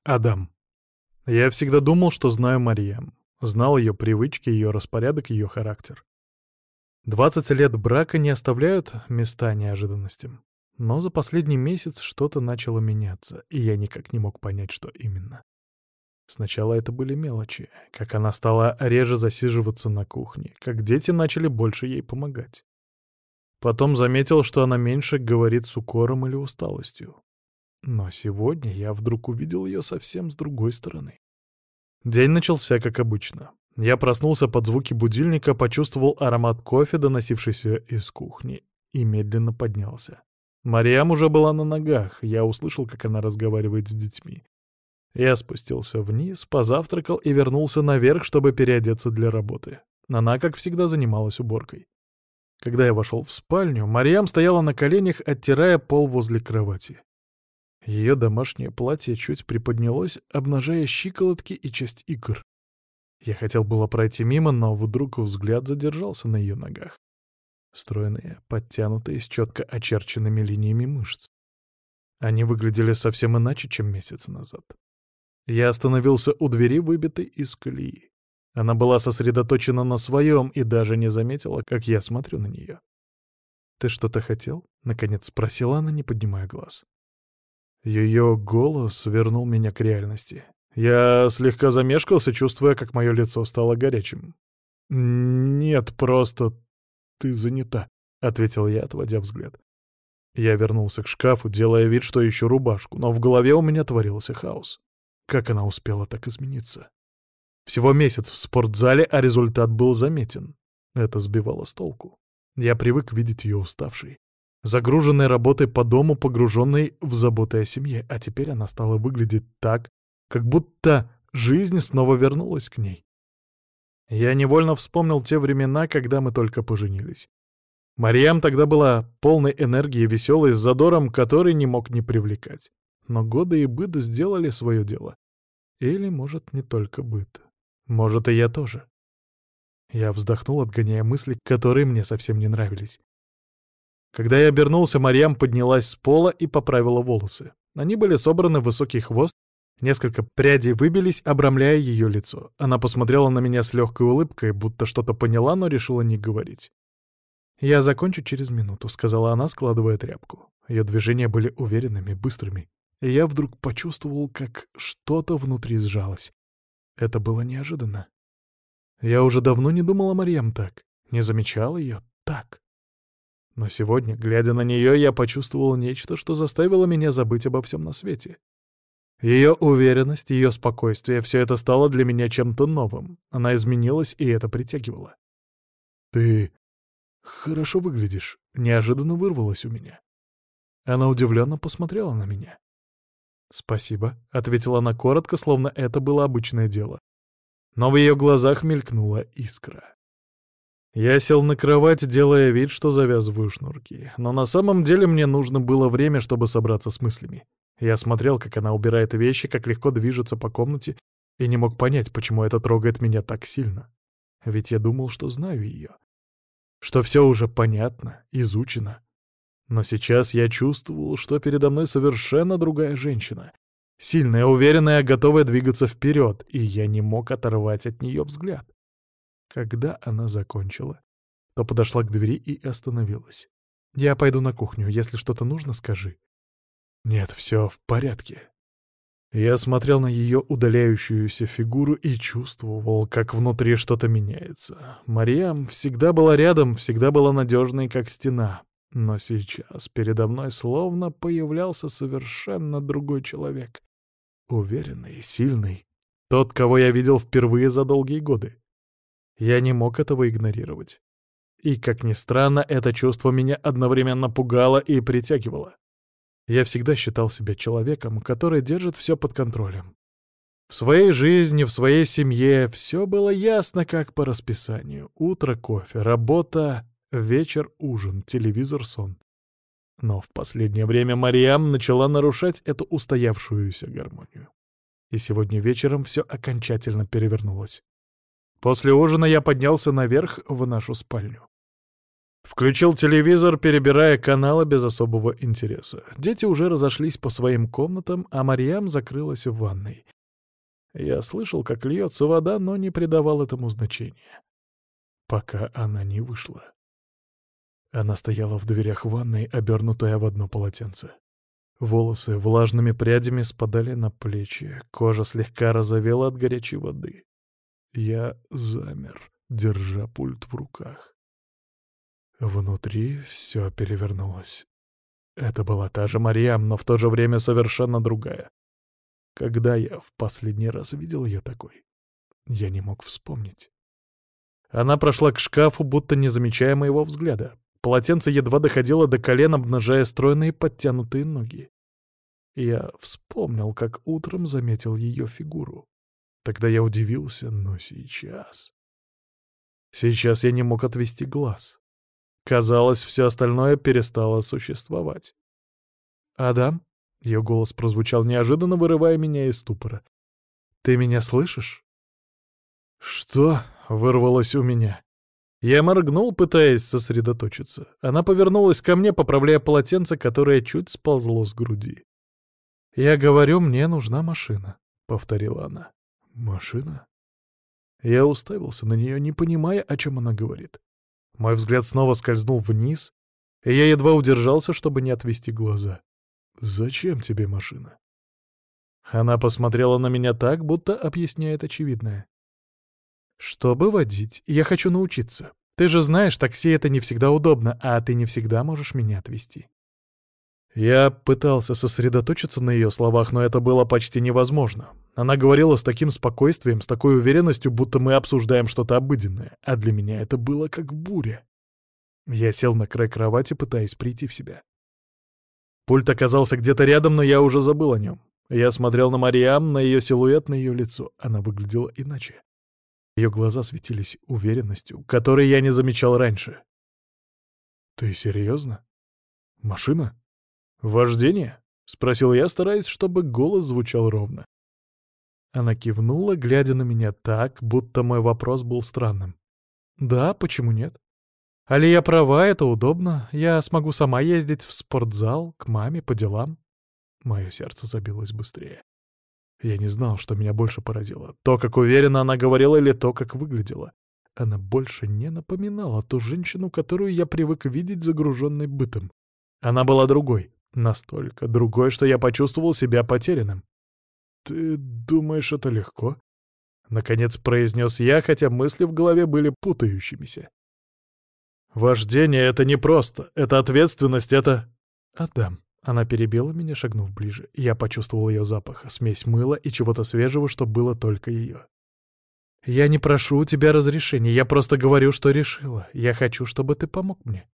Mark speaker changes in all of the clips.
Speaker 1: Адам. Я всегда думал, что знаю Марьям. Знал ее привычки, ее распорядок, ее характер. 20 лет брака не оставляют места неожиданностям. Но за последний месяц что-то начало меняться, и я никак не мог понять, что именно. Сначала это были мелочи, как она стала реже засиживаться на кухне, как дети начали больше ей помогать. Потом заметил, что она меньше говорит с укором или усталостью. Но сегодня я вдруг увидел ее совсем с другой стороны. День начался как обычно. Я проснулся под звуки будильника, почувствовал аромат кофе, доносившийся из кухни, и медленно поднялся. Марьям уже была на ногах, я услышал, как она разговаривает с детьми. Я спустился вниз, позавтракал и вернулся наверх, чтобы переодеться для работы. Она, как всегда, занималась уборкой. Когда я вошел в спальню, Марьям стояла на коленях, оттирая пол возле кровати. Ее домашнее платье чуть приподнялось, обнажая щиколотки и часть икр. Я хотел было пройти мимо, но вдруг взгляд задержался на ее ногах. Стройные, подтянутые, с четко очерченными линиями мышц. Они выглядели совсем иначе, чем месяц назад. Я остановился у двери, выбитой из колеи. Она была сосредоточена на своем и даже не заметила, как я смотрю на нее. «Ты что-то хотел?» — наконец спросила она, не поднимая глаз. Ее голос вернул меня к реальности. Я слегка замешкался, чувствуя, как мое лицо стало горячим. «Нет, просто ты занята», — ответил я, отводя взгляд. Я вернулся к шкафу, делая вид, что ищу рубашку, но в голове у меня творился хаос. Как она успела так измениться? Всего месяц в спортзале, а результат был заметен. Это сбивало с толку. Я привык видеть ее уставшей, загруженной работой по дому, погруженной в заботы о семье, а теперь она стала выглядеть так, как будто жизнь снова вернулась к ней. Я невольно вспомнил те времена, когда мы только поженились. Марьям тогда была полной энергии, веселой, с задором, который не мог не привлекать. Но годы и быт сделали свое дело. Или, может, не только быт. Может, и я тоже. Я вздохнул, отгоняя мысли, которые мне совсем не нравились. Когда я обернулся, Марьям поднялась с пола и поправила волосы. Они были собраны в высокий хвост, несколько прядей выбились, обрамляя ее лицо. Она посмотрела на меня с легкой улыбкой, будто что-то поняла, но решила не говорить. «Я закончу через минуту», — сказала она, складывая тряпку. Ее движения были уверенными, быстрыми. И я вдруг почувствовал, как что-то внутри сжалось. Это было неожиданно. Я уже давно не думал о Марьям так, не замечал ее так. Но сегодня, глядя на нее, я почувствовал нечто, что заставило меня забыть обо всем на свете. Ее уверенность, ее спокойствие — все это стало для меня чем-то новым. Она изменилась, и это притягивало. «Ты хорошо выглядишь», — неожиданно вырвалось у меня. Она удивленно посмотрела на меня. «Спасибо», — ответила она коротко, словно это было обычное дело. Но в ее глазах мелькнула искра. Я сел на кровать, делая вид, что завязываю шнурки. Но на самом деле мне нужно было время, чтобы собраться с мыслями. Я смотрел, как она убирает вещи, как легко движется по комнате, и не мог понять, почему это трогает меня так сильно. Ведь я думал, что знаю ее. Что все уже понятно, изучено. Но сейчас я чувствовал, что передо мной совершенно другая женщина. Сильная, уверенная, готовая двигаться вперед, и я не мог оторвать от нее взгляд. Когда она закончила, то подошла к двери и остановилась. «Я пойду на кухню. Если что-то нужно, скажи». «Нет, все в порядке». Я смотрел на ее удаляющуюся фигуру и чувствовал, как внутри что-то меняется. Марьям всегда была рядом, всегда была надежной, как стена. Но сейчас передо мной словно появлялся совершенно другой человек. Уверенный, сильный. Тот, кого я видел впервые за долгие годы. Я не мог этого игнорировать. И, как ни странно, это чувство меня одновременно пугало и притягивало. Я всегда считал себя человеком, который держит все под контролем. В своей жизни, в своей семье все было ясно, как по расписанию. Утро — кофе, работа, вечер — ужин, телевизор — сон. Но в последнее время Марьям начала нарушать эту устоявшуюся гармонию. И сегодня вечером все окончательно перевернулось. После ужина я поднялся наверх в нашу спальню. Включил телевизор, перебирая каналы без особого интереса. Дети уже разошлись по своим комнатам, а Марьям закрылась в ванной. Я слышал, как льется вода, но не придавал этому значения. Пока она не вышла. Она стояла в дверях ванной, обернутая в одно полотенце. Волосы влажными прядями спадали на плечи, кожа слегка розовела от горячей воды. Я замер, держа пульт в руках. Внутри все перевернулось. Это была та же Марьям, но в то же время совершенно другая. Когда я в последний раз видел ее такой, я не мог вспомнить. Она прошла к шкафу, будто не замечая моего взгляда. Полотенце едва доходило до колен, обнажая стройные подтянутые ноги. Я вспомнил, как утром заметил ее фигуру. Тогда я удивился, но сейчас... Сейчас я не мог отвести глаз. Казалось, все остальное перестало существовать. «Адам?» — ее голос прозвучал неожиданно, вырывая меня из ступора. «Ты меня слышишь?» «Что?» — вырвалось у меня. Я моргнул, пытаясь сосредоточиться. Она повернулась ко мне, поправляя полотенце, которое чуть сползло с груди. «Я говорю, мне нужна машина», — повторила она. «Машина?» Я уставился на нее, не понимая, о чем она говорит. Мой взгляд снова скользнул вниз, и я едва удержался, чтобы не отвести глаза. «Зачем тебе машина?» Она посмотрела на меня так, будто объясняет очевидное. «Чтобы водить, я хочу научиться. Ты же знаешь, такси — это не всегда удобно, а ты не всегда можешь меня отвезти». Я пытался сосредоточиться на ее словах, но это было почти невозможно. Она говорила с таким спокойствием, с такой уверенностью, будто мы обсуждаем что-то обыденное, а для меня это было как буря. Я сел на край кровати, пытаясь прийти в себя. Пульт оказался где-то рядом, но я уже забыл о нем. Я смотрел на Мариам, на ее силуэт, на ее лицо. Она выглядела иначе. Ее глаза светились уверенностью, которой я не замечал раньше. «Ты серьезно? Машина? Вождение?» — спросил я, стараясь, чтобы голос звучал ровно. Она кивнула, глядя на меня так, будто мой вопрос был странным. «Да, почему нет? Али я права, это удобно. Я смогу сама ездить в спортзал, к маме, по делам». Мое сердце забилось быстрее. Я не знал, что меня больше поразило. То, как уверенно она говорила, или то, как выглядела. Она больше не напоминала ту женщину, которую я привык видеть загруженной бытом. Она была другой. Настолько другой, что я почувствовал себя потерянным. «Ты думаешь, это легко?» — наконец произнес я, хотя мысли в голове были путающимися. «Вождение — это непросто. Это ответственность, это...» «Адам». Она перебила меня, шагнув ближе. Я почувствовал ее запах, смесь мыла и чего-то свежего, что было только ее. «Я не прошу у тебя разрешения, я просто говорю, что решила. Я хочу, чтобы ты помог мне».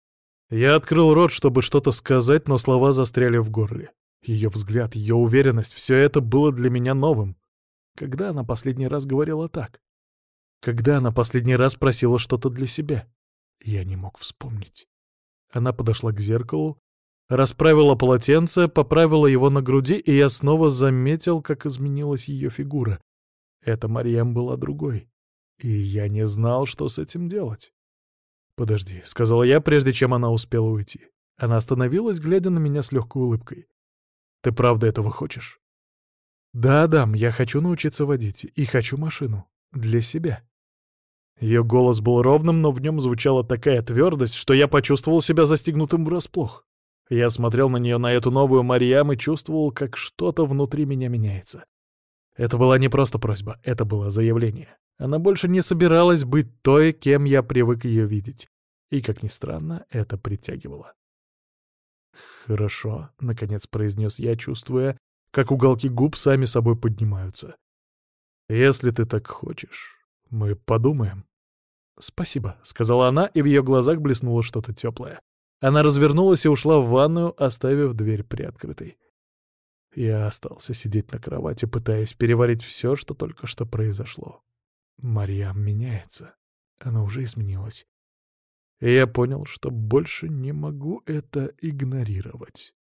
Speaker 1: Я открыл рот, чтобы что-то сказать, но слова застряли в горле. Ее взгляд, ее уверенность — все это было для меня новым. Когда она последний раз говорила так? Когда она последний раз просила что-то для себя? Я не мог вспомнить. Она подошла к зеркалу, расправила полотенце, поправила его на груди, и я снова заметил, как изменилась ее фигура. Эта Марьям была другой, и я не знал, что с этим делать. «Подожди», — сказал я, прежде чем она успела уйти. Она остановилась, глядя на меня с легкой улыбкой. «Ты правда этого хочешь?» «Да, Адам, я хочу научиться водить, и хочу машину. Для себя». Ее голос был ровным, но в нем звучала такая твердость, что я почувствовал себя застигнутым врасплох. Я смотрел на нее, на эту новую Марьям, и чувствовал, как что-то внутри меня меняется. Это была не просто просьба, это было заявление. Она больше не собиралась быть той, кем я привык ее видеть. И, как ни странно, это притягивало. «Хорошо», — наконец произнес я, чувствуя, как уголки губ сами собой поднимаются. «Если ты так хочешь, мы подумаем». «Спасибо», — сказала она, и в ее глазах блеснуло что-то теплое. Она развернулась и ушла в ванную, оставив дверь приоткрытой. Я остался сидеть на кровати, пытаясь переварить все, что только что произошло. Марьям меняется. Она уже изменилась. И я понял, что больше не могу это игнорировать.